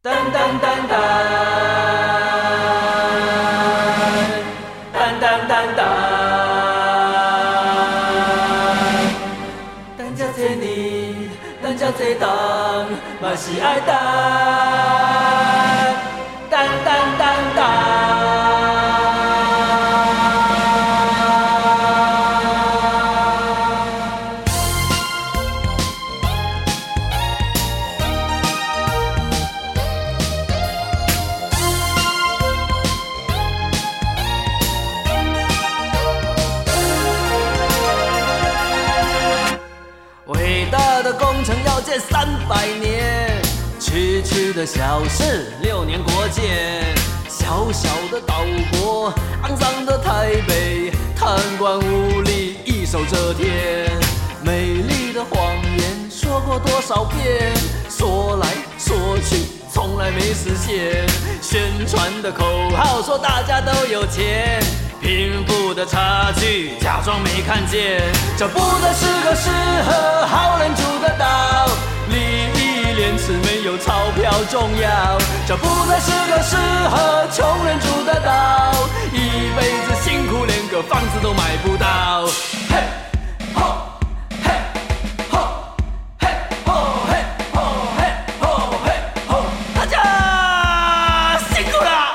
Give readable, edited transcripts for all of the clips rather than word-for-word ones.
噔噔噔噔，噔噔噔噔，等这这你，等这这当，嘛是爱等，噔噔噔噔。建300年，区区的小事，6年国建。小小的岛国，肮脏的台北，贪官污吏一手遮天。美丽的谎言说过多少遍，说来说去从来没实现。宣传的口号说大家都有钱，贫富的差距假装没看见。这不再是个适合好人住的岛，利益廉耻没有钞票重要。这不再是个适合穷人住的岛，一辈子辛苦连个房子都买不到。嘿吼嘿吼嘿吼嘿吼嘿吼嘿吼，大家辛苦了。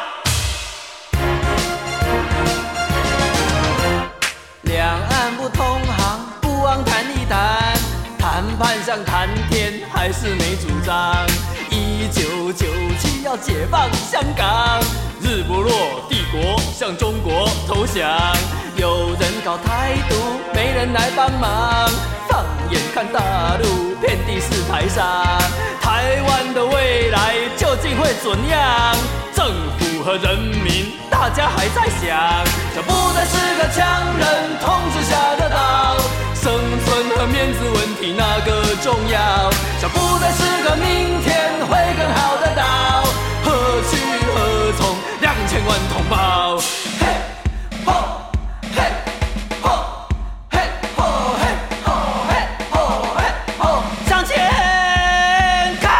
两岸不通航，不枉谈一谈，谈判像谈天，还是没主张。1997要解放香港，日不落帝国向中国投降。有人搞台独，没人来帮忙。放眼看大陆，遍地是台商。台湾的未来究竟会怎样？政府和人民，大家还在想。这不再是个强人统治下的岛，生存和面子问题哪个重要？这不再是个明天会更好的岛，何去何从？2000万同胞，嘿吼嘿吼嘿吼嘿吼嘿吼嘿吼，向前看！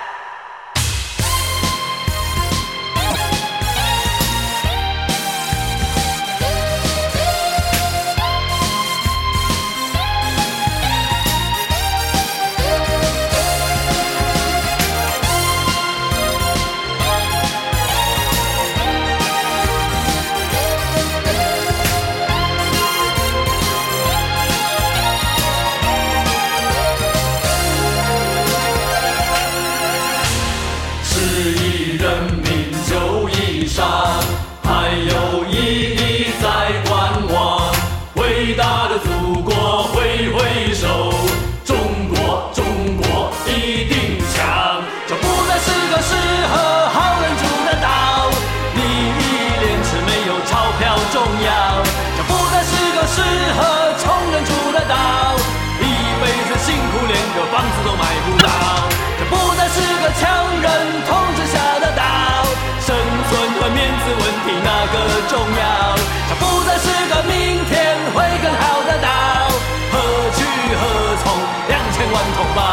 还有意义在观望，伟大的祖国挥挥手，中国一定强。这不再是个适合好人住的岛，利益廉耻没有钞票重要。这不再是个适合穷人住的岛，一辈子辛苦连个房子都买不到。这不再是个强人统治下的岛，生存和面子问题哪个重要？这不再是个明天会更好的岛，何去何从？2000万同胞。